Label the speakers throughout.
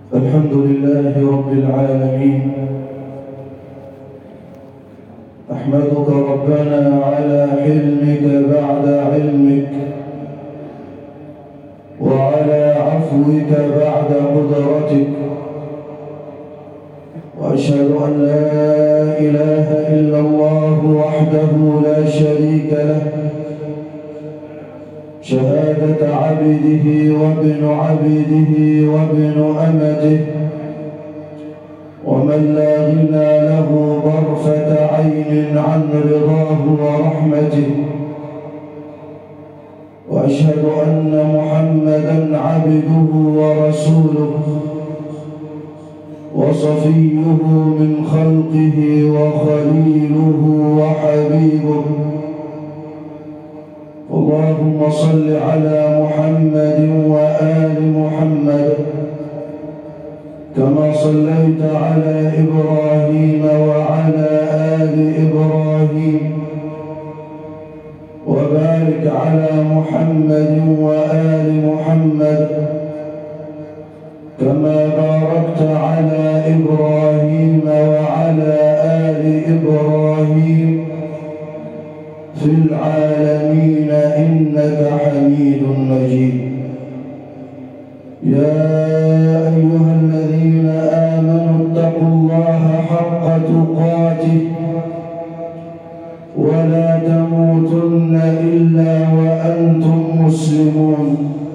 Speaker 1: الحمد لله رب العالمين. أحمدك ربنا على حلمك بعد علمك، وعلى عفوك بعد قدرتك، وأشهد أن لا إله إلا الله وحده لا شريك له، شهادة عبده وابن عبده وابن أمته، ومن لا غنى له طرفة عين عن رضاه ورحمته. وأشهد أن محمدًا عبده ورسوله، وصفيه من خلقه وخليله وحبيبه. اللهم صل على محمد وآل محمد كما صليت على إبراهيم وعلى آل إبراهيم، وبارك على محمد وآل محمد كما باركت على إبراهيم وعلى آل إبراهيم في العالمين إنك حميد مجيد. يا أيها الذين آمنوا اتقوا الله حق تقاته ولا تموتن إلا وأنتم مسلمون.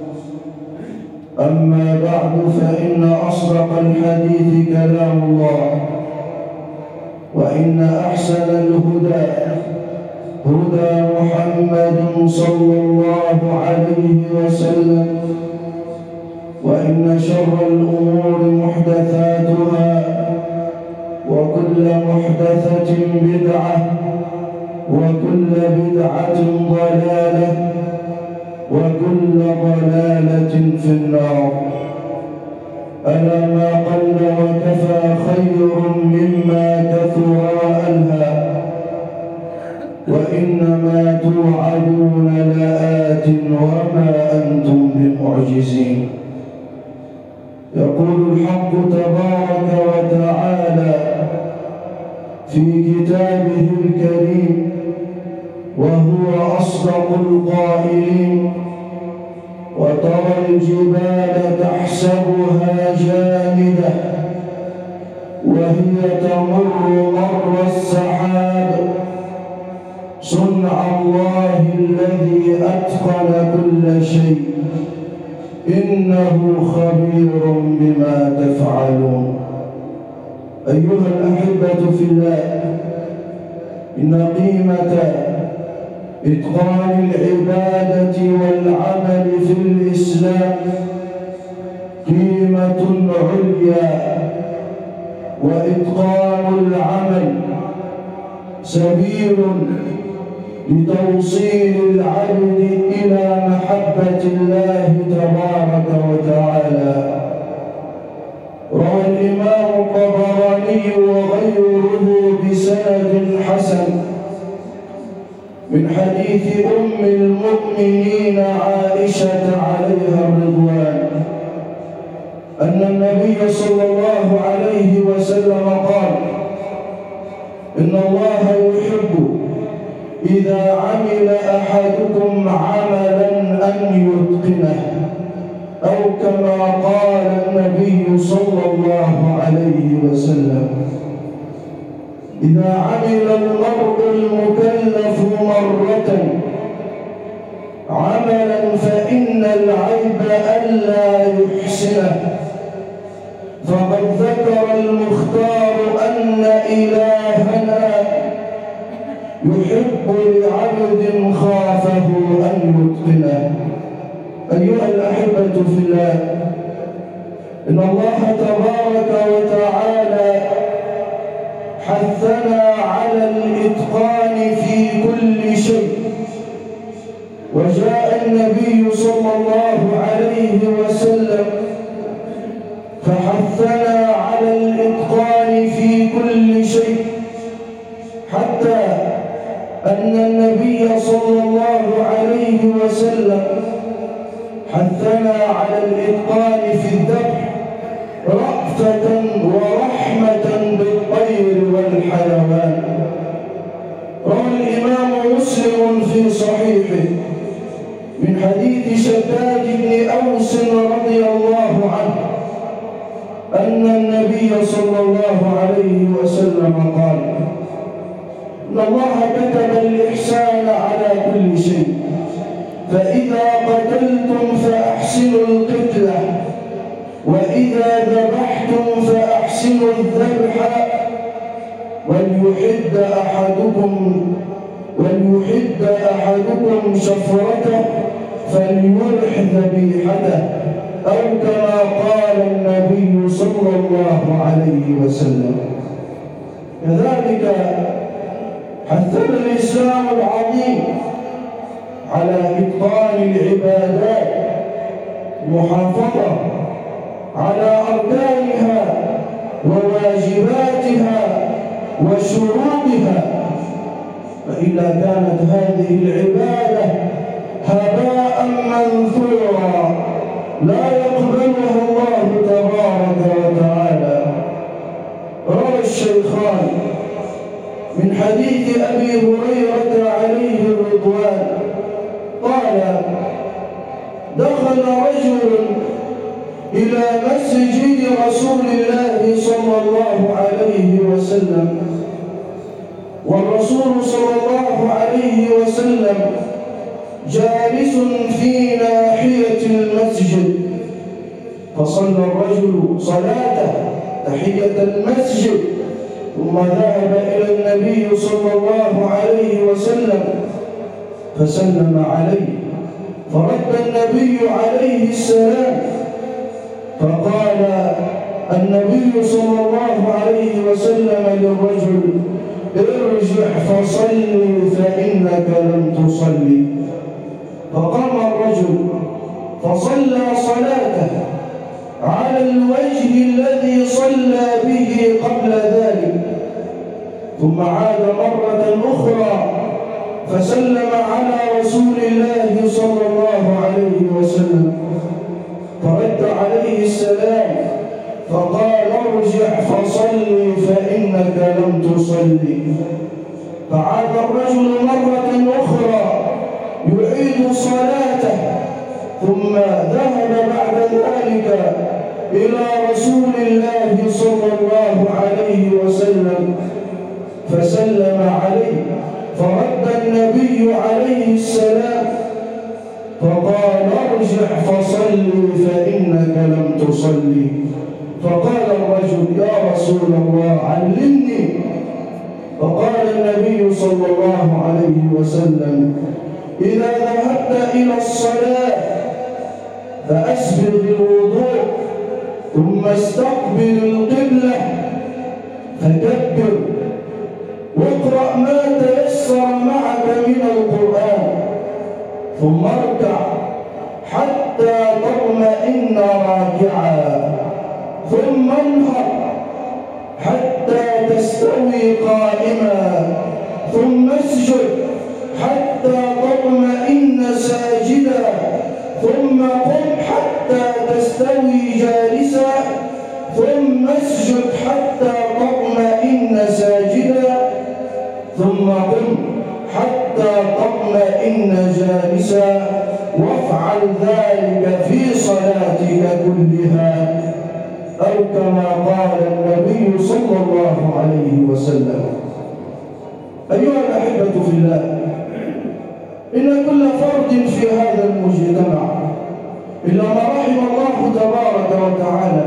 Speaker 1: أما بعد، فإن أصدق الحديث كلام الله، وإن أحسن الهدى هدى محمد صلى الله عليه وسلم، وإن شر الأمور محدثاتها، وكل محدثة بدعة، وكل بدعة ضلالة، وكل ضلالة في النار. ألا ما قل وكفى خير مما كثر وألهى، وإنما توعدون لآت وما أنتم بمعجزين. يقول الحق تبارك وتعالى في كتابه الكريم وهو أصدق القائلين: وترى الجبال تحسبها جامدة وهي تمر مر السحاب، صنع الله الذي أتقن كل شيء، إنه خبير بما تفعلون. أيها الأحبة في الله، إن قيمة إتقان العبادة والعمل في الإسلام قيمة عليا، وإتقان العمل سبيل لتوصيل العبد إلى محبة الله تبارك وتعالى. روى الإمام الطبراني وغيره بسند حسن من حديث أم المؤمنين عائشة عليها الرضوان أن النبي صلى الله عليه وسلم قال: إن الله يحب إذا عمل أحدكم عملا أن يتقنه، أو كما قال النبي صلى الله عليه وسلم: إذا عمل المرء المكلف مرة عملا فإن العيب ألا يحسنه، فقد ذكر المختار أن إلهنا يحب لعبد خافه أن يتقنه. أيها الأحبة في الله، إن الله تبارك وتعالى حثنا على الإتقان في كل شيء، وجاء النبي صلى الله عليه وسلم فحثنا على الإتقان في كل شيء، حتى أن النبي صلى الله عليه وسلم حثنا على الإتقان في الذبح، حديث شداد بن أوس رضي الله عنه أن النبي صلى الله عليه وسلم قال: إن الله كتب الإحسان على كل شيء، فإذا قتلتم فأحسنوا القتلة، وإذا ذبحتم فأحسنوا الذبح، وليحد أحدكم شفرته فليرح ذبيحته، أو كما قال النبي صلى الله عليه وسلم. كذلك حثنا الإسلام العظيم على إتقان العبادات، محافظة على أركانها وواجباتها وشروطها، فإذا كانت هذه العبادة هباء منثورا لا يقبلها الله تبارك وتعالى. روى الشيخان من حديث أبي هريرة عليه الرضوان قال: دخل رجل إلى مسجد رسول الله صلى الله عليه وسلم، والرسول صلى الله عليه وسلم جالس في ناحية المسجد، فصلى الرجل صلاته تحية المسجد، ثم ذهب إلى النبي صلى الله عليه وسلم فسلم عليه، فرد النبي عليه السلام، فقال النبي صلى الله عليه وسلم للرجل: ارجع فصلي فإنك لم تصلي. فقام الرجل فصلى صلاته على الوجه الذي صلى به قبل ذلك، ثم عاد مرة أخرى فسلم على رسول الله صلى الله عليه وسلم، فرد عليه السلام فقال: ارجع فصلي فإنك لم تصلي. فعاد الرجل مرة أخرى يعيد صلاته، ثم ذهب بعد ذلك إلى رسول الله صلى الله عليه وسلم فسلم عليه، فرد النبي عليه السلام فقال: ارجع فصلي فإنك لم تصلي. فقال الرجل: يا رسول الله علمني. فقال النبي صلى الله عليه وسلم: إذا ذهبت إلى الصلاة فأسبغ الوضوء، ثم استقبل القبلة فكبر، واقرأ ما تيسر معك من القرآن، ثم اركع حتى تطمئن راكعا، ثم انهض حتى تستوي قائما، ثم اسجد حتى تطمئن ساجدا، ثم قم حتى تستوي جالسا، ثم اسجد حتى تطمئن ساجدا، ثم قم حتى تطمئن جالسا، وافعل ذلك في صلاتك كلها، أو كما قال النبي صلى الله عليه وسلم. أيها الأحبة في الله، إن كل فرد في هذا المجتمع إلا ما رحم الله تبارك وتعالى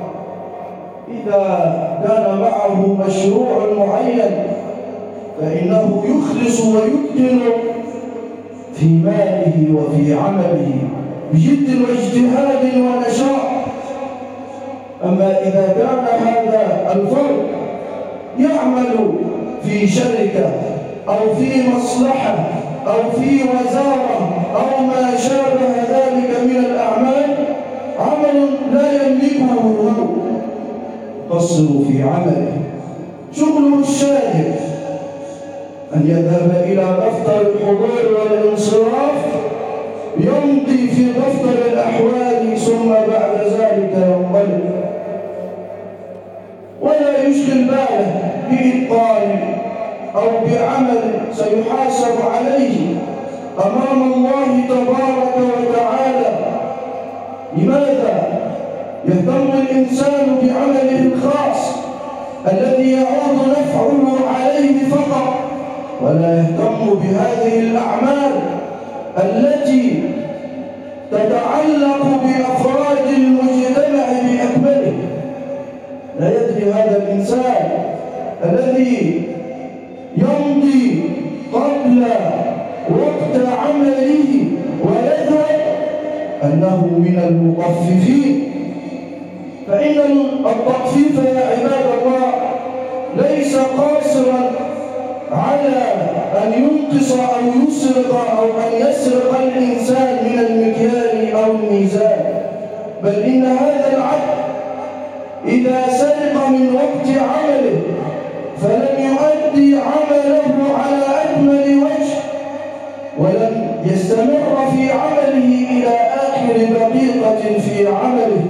Speaker 1: إذا كان معه مشروع معين فإنه يخلص ويتقن في ماله وفي عمله بجد واجتهاد ونشاط. أما إذا كان هذا الفرد يعمل في شركة أو في مصلحة أو في وزارة أو ما شابه ذلك من الأعمال، عمل لا يملكه، يقصر في عمله، شغله الشاغل أن يذهب إلى دفتر الحضور والانصراف، يمضي في دفتر الأحوال، ثم بعد ذلك ينقلب، ولا يشغل باله بإتقان أو بعمل سيحاسب عليه أمام الله تبارك وتعالى. لماذا يهتم الإنسان بعمله الخاص الذي يعود نفعه عليه فقط، ولا يهتم بهذه الأعمال التي تتعلق بأفراد المجتمع بأكمله؟ لا يدري هذا الإنسان الذي يمضي قبل وقت عمله ويذهب أنه من المطففين. فإن التطفيف يا عباد الله ليس قاصرا على أن ينقص أو يسرق أو أن يسرق الإنسان من المكيال أو الميزان، بل إن هذا العبد إذا سرق من وقت عمله فلم يؤدي عمله على أكمل وجه ولم يستمر في عمله إلى آخر دقيقة في عمله،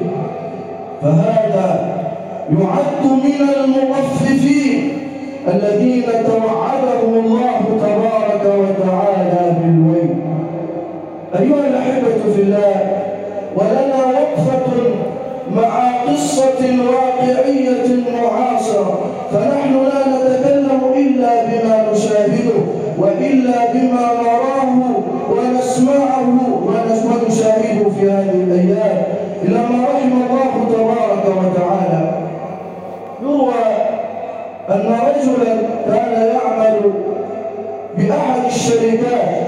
Speaker 1: فهذا يعد من المطففين الذين توعدهم الله تبارك وتعالى بالويل. أيها الأحبة في الله، ولنا وقفة مع قصة واقعية معاصرة، فنحن لا نتكلم إلا بما نشاهده وإلا بما نراه ونسمعه ونشاهده في هذه الأيام، إلا ما رحم الله تبارك وتعالى. يروى أن رجلا كان يعمل بأحد الشركات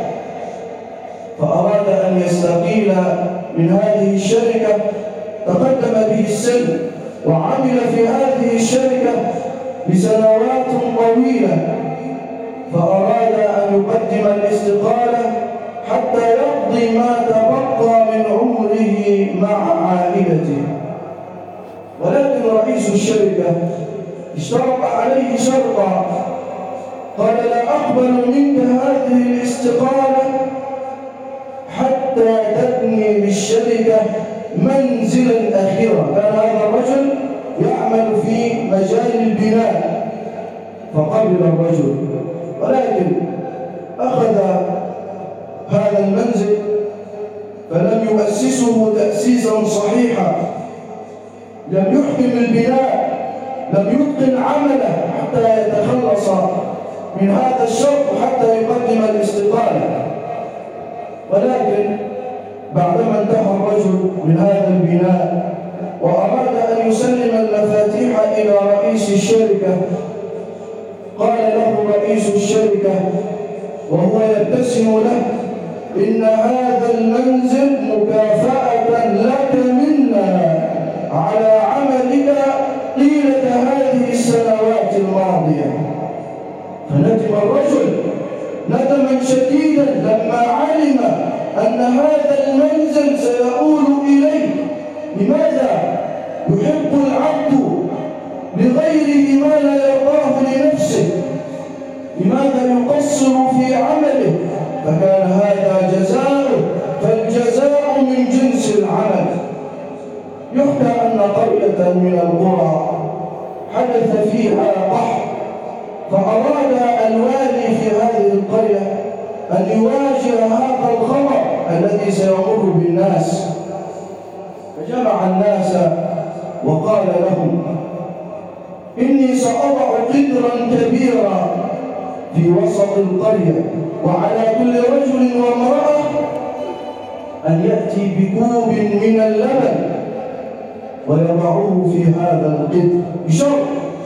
Speaker 1: فأراد أن يستقيل من هذه الشركة، تقدم به السن وعمل في هذه الشركة لسنوات طويلة، فأراد أن يقدم الاستقالة حتى يقضي ما تبقى من عمره مع عائلته. ولكن رئيس الشركة اشترط عليه شرطا، قال: لا أقبل منك هذه الاستقالة حتى تبني للشركة منزلا أخيرا. كان هذا الرجل يعمل في مجال البناء، فقبل الرجل، ولكن أخذ هذا المنزل فلم يؤسسه تأسيسا صحيحا، لم يحكم البناء، لم يتقن عمله حتى يتخلص من هذا الشرط حتى يقدم الاستقالة. ولكن بعدما انتهى الرجل من هذا البناء وأراد أن يسلم المفاتيح إلى رئيس الشركة، قال له رئيس الشركة وهو يبتسم له: إن هذا المنزل مكافأة لك منا على عملك طيلة هذه السنوات الماضية. فندم الرجل ندما شديدا لما علم أن هذا المنزل سيؤول إليه. لماذا يحب العبد لغيره ما لا يرضاه لنفسه؟ لماذا يقصر في عمله؟ فكان هذا جزاؤه، فالجزاء من جنس العمل. يحكى أن قرية من القرى حدث فيها قحط، فأراد الوالي في هذه القرية أن يواجه هذا الخبر الذي سيمر بالناس، فجمع الناس وقال لهم: إني سأضع قدرا كبيرا في وسط القرية، وعلى كل رجل وامرأة أن يأتي بكوب من اللبن ويضعوه في هذا القدر، بشرط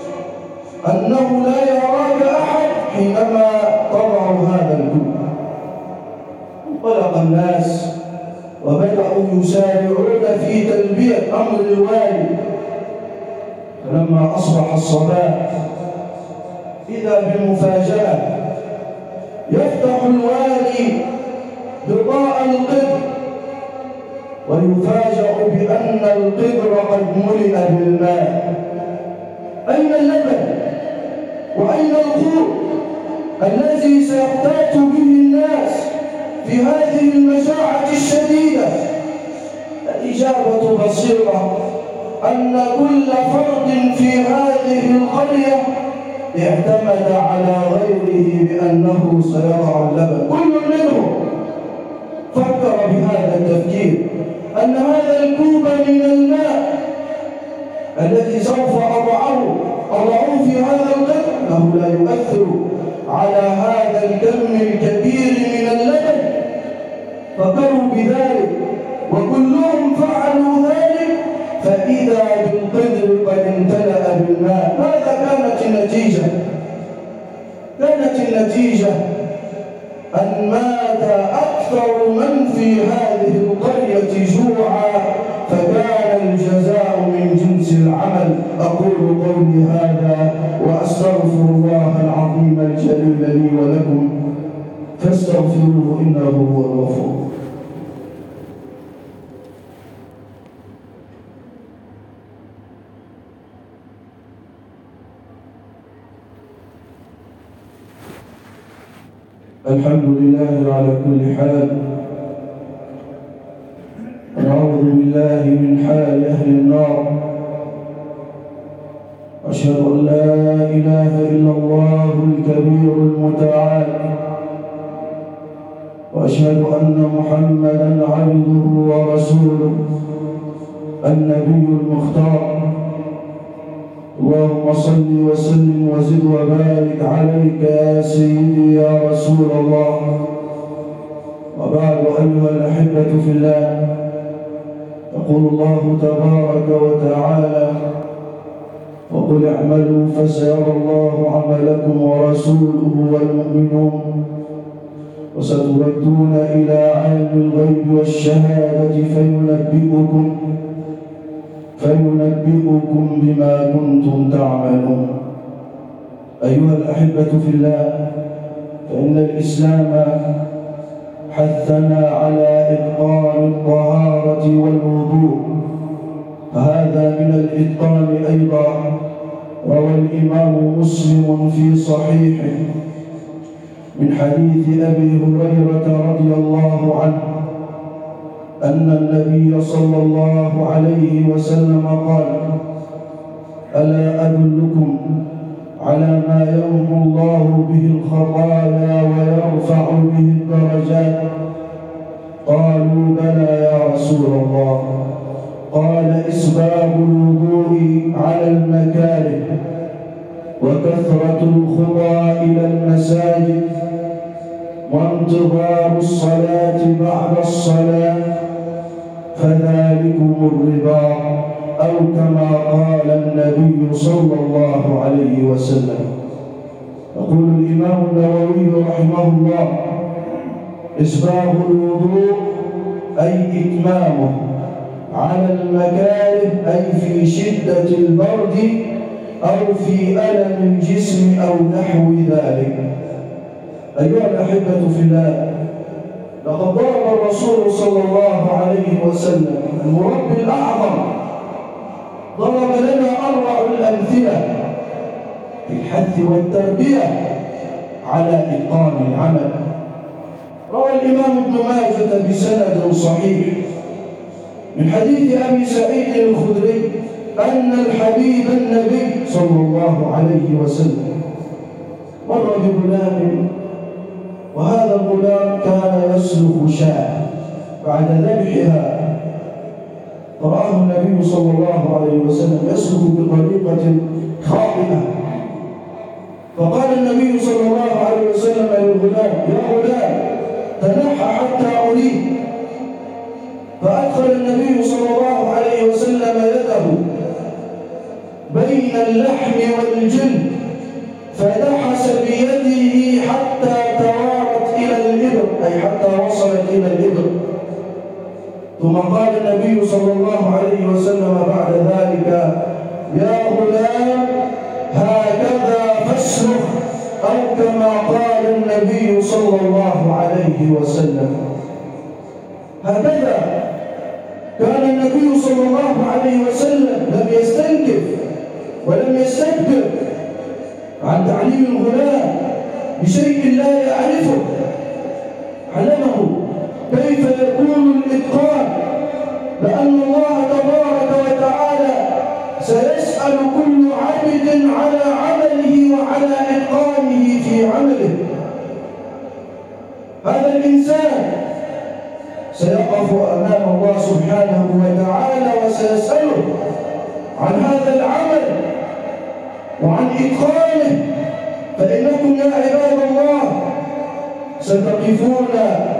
Speaker 1: أنه لا يراك أحد حينما تضع هذا الكوب. انطلق الناس وبدأوا يسارعون في تلبية أمر الوالي، فلما أصبح الصباح إذا بالمفاجأة، يفتح الوالي غطاء القدر ويفاجأ بأن القدر قد ملئ بالماء. أين اللبن وأين الخور الذي سيقتات به الناس في هذه المجاعة الشديدة؟ الإجابة بسيطة: أن كل فرد في هذه القرية اعتمد على غيره بأنه سيضع اللبن. كل منهم فكر بهذا التفكير أن هذا الكوب من الماء الذي سوف أضعه في هذا القدر أنه لا يؤثر على هذا الكم الكبير من اللبن. فكروا بذلك وكلهم فعلوا ذلك، فإذا بالقدر قد امتلأ بالماء. ماذا كانت النتيجة؟ كانت النتيجة أن مات أكثر من في هذه القرية جوعا، فكان الجزاء من جنس العمل. أقول قولي هذا وأستغفر الله العظيم الجليل لي ولكم، فاستغفروه إنه هو الغفور. الحمد لله على كل حال، ونعوذ بالله من حال أهل النار. أشهد أن لا إله إلا الله الكبير المتعال، وأشهد أن محمدًا عبده ورسوله النبي المختار. اللهم صل وسلم وزد وبارك عليك يا سيدي يا رسول الله. وبعد، أيها الأحبة في الله، يقول الله تبارك وتعالى: وقل اعملوا فسيرى الله عملكم ورسوله والمؤمنون وستردون إلى عالم الغيب والشهادة فينبئكم بما كنتم تعملون. أيها الأحبة في الله، فإن الإسلام حثنا على إتقان الطهارة والوضوء، فهذا من الإتقان أيضا. روى الإمام مسلم في صحيحه من حديث أبي هريرة رضي الله عنه أن النبي صلى الله عليه وسلم قال: ألا أدلكم على ما يمحو الله به الخطايا ويرفع به الدرجات؟ قالوا: بلى يا رسول الله. قال: إسباغ الوضوء على المكاره، وكثرة الخطى إلى المساجد، وانتظار الصلاة بعد الصلاة، فذلكم الرباط، أو كما قال النبي صلى الله عليه وسلم. يقول الإمام النووي رحمه الله: إسباغ الوضوء أي إتمامه على المكاره، أي في شدة البرد أو في ألم الجسم أو نحو ذلك. أيها الأحبة في الله، لقد ضرب الرسول صلى الله عليه وسلم المربي الأعظم، ضرب لنا أروع الأمثلة في الحث والتربية على إتقان العمل. روى الإمام ابن ماجه بسند صحيح من حديث أبي سعيد الخدري أن الحبيب النبي صلى الله عليه وسلم مر بغلام، وهذا الغلام كان يسلخ شاة بعد ذبحها، فرآه النبي صلى الله عليه وسلم يسلخ بطريقة خاطئة، فقال النبي صلى الله عليه وسلم للغلام: يا غلام، تنحى حتى أريد. فأدخل النبي صلى الله عليه وسلم يده بين اللحم والجلد، فدحس بيده حتى توارت إلى الإبر، أي حتى وصلت إلى الإبر. ثم قال النبي صلى الله عليه وسلم بعد ذلك: يا غلام، هكذا فاسلخ، أو كما قال النبي صلى الله عليه وسلم. هكذا كان النبي صلى الله عليه وسلم، لم يستنكف ولم يستكبر عن تعليم الغلام بشيء لا يعرفه، علمه كيف يكون الإتقان، لأن الله تبارك وتعالى سيسأل كل عبد على عمله وعلى إتقانه في عمله. هذا الإنسان سيقف أمام الله سبحانه وتعالى وسيسأله عن هذا العمل وعن إتقانه. فإنكم يا عباد الله ستقفون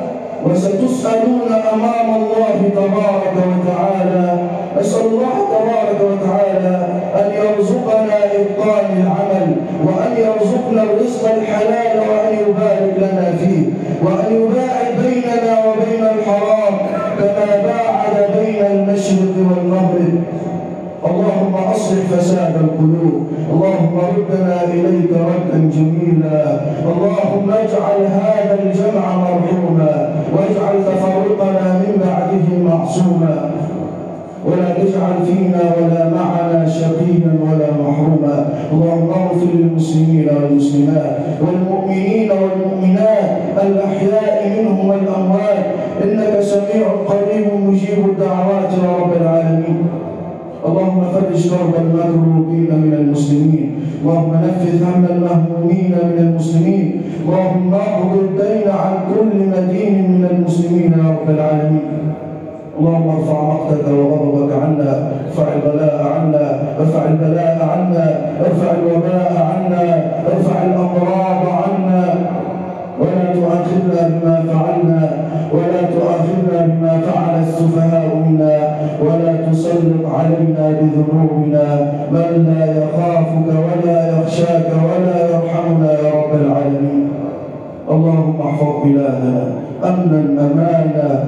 Speaker 1: وستسألون أمام الله تبارك وتعالى. نسأل الله تبارك وتعالى أن يرزقنا إتقان العمل، وأن يرزقنا الرزق الحلال، وأن يبارك لنا فيه، وأن يباعد بيننا وبين الحرام كما باعد بين المشرق والمغرب. اللهم أصلح فساد القلوب، اللهم ردنا إليك ردا جميلا، اللهم اجعل هذا الجمع مرحوما، واجعل تفرقنا من بعده معصوما، ولا تجعل فينا ولا معنا شقيا ولا محروما. اللهم اغفر للمسلمين والمسلمات والمؤمنين والمؤمنات الأحياء منهم والأموات، إنك سميع قريب مجيب الدعوات يا رب العالمين. اللهم فرج كرب المكروبين من المسلمين، اللهم نفذ هم المهمومين من المسلمين، اللهم اقض الدين عن كل مدين من المسلمين يا رب العالمين. اللهم ارفع مقتك وغضبك عنا، ارفع البلاء عنا، ارفع البلاء عنا، ارفع الوباء عنا، ارفع الأمراض عنا، ولا تؤاخذنا بما فعلنا، ولا تؤاخذنا بما فعل السفهاء منا، ولا تسلط علينا بذنوبنا من لا يخافك ولا يخشاك ولا يرحمنا يا رب العالمين. اللهم احفظ بلادنا أمنا أمانا،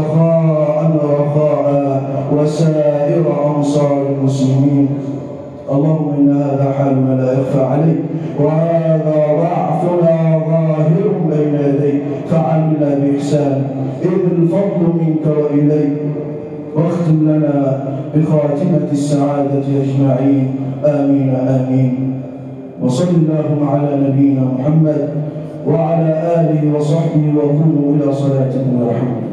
Speaker 1: سخاء رخاء، وسائر أمصار المسلمين. اللهم إن هذا حالنا لا يخفى عليك، وهذا ضعفنا ظاهر بين يديك، فعاملنا بإحسان، إذ الفضل منك وإليك. واختم لنا بخاتمة السعادة أجمعين، آمين آمين. وصل اللهم على نبينا محمد وعلى آله وصحبه، وقوموا إلى صلاتكم ورحمة.